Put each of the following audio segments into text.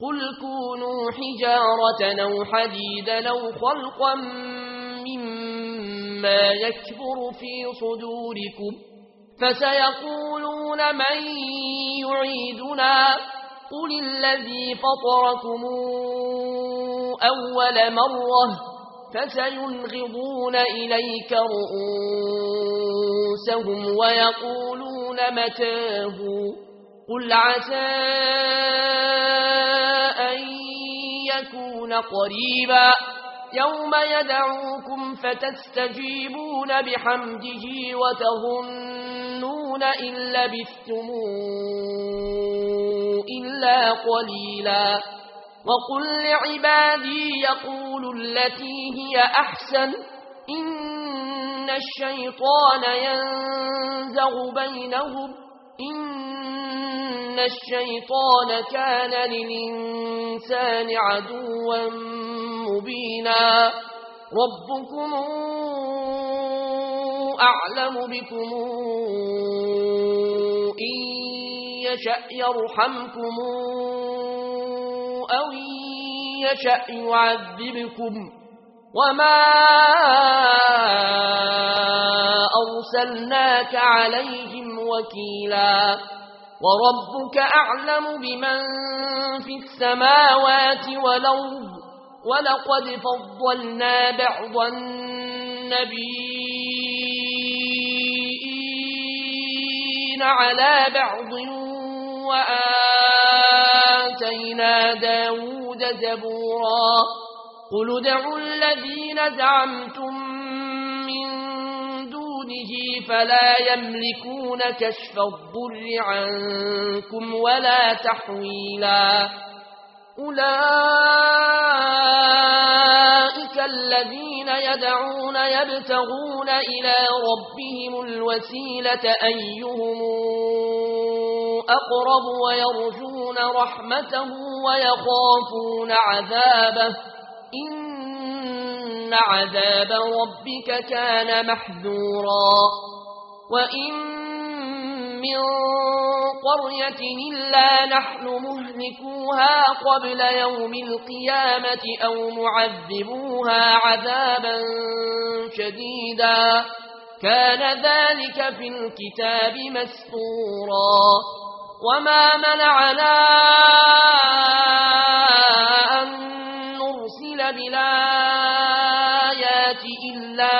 قل كونوا حجارة أو حديدا أو خلقا مما يكبر في صدوركم فسيقولون من يعيدنا قل الذي فطركم أول مرة فسينغضون إليك رؤوسهم ويقولون متاه قل عسى أن يكون قريبا يوم يدعوكم فتستجيبون بحمده وتظنون إن لبثتم إلا قليلا وقل لعبادي يقولوا التي هي أحسن إن الشيطان ينزغ بينهم إن الشيطان كان للإنسان عدوا مبينا ربكم أعلم بكم إن يشأ يرحمكم أو إن يشأ يعذبكم وما أرسلناك عليهم وكيلا وربك أعلم بمن في السماوات والأرض ولقد فضلنا بعض النبيين على بعض وآتينا داود زبورا قل ادعوا الذين زعمتم من دونه فلا يملكون كشف الضر عنكم ولا تحويلا أولئك الذين يدعون يبتغون إلى ربهم الوسيلة أيهم أقرب ويرجون رحمته ويخافون عذابه إن عذاب ربك كان محذورا وإن من قرية إلا نحن مهلكوها قبل يوم القيامة أو معذبوها عذابا شديدا كان ذلك في الكتاب مسطورا وما منعنا أن نرسل بالآيات إلا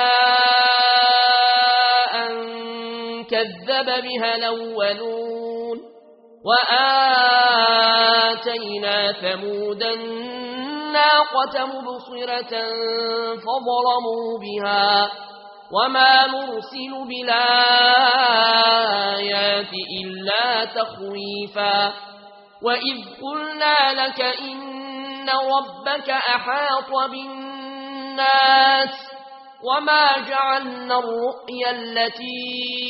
أن كذب بها الأولون وآتينا ثمود الناقة مبصرة فظلموا بها وما نرسل بالآيات إلا تخويفا وإذ قلنا لك إن ربك أحاط بالناس وما جعلنا الرؤيا التي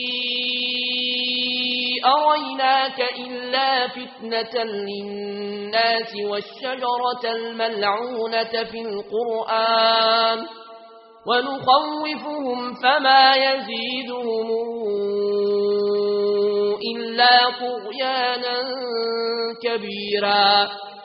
أريناك إلا فتنة للناس والشجرة الملعونة في القرآن ونخوفهم فما يزيدهم إلا طغيانا كبيرا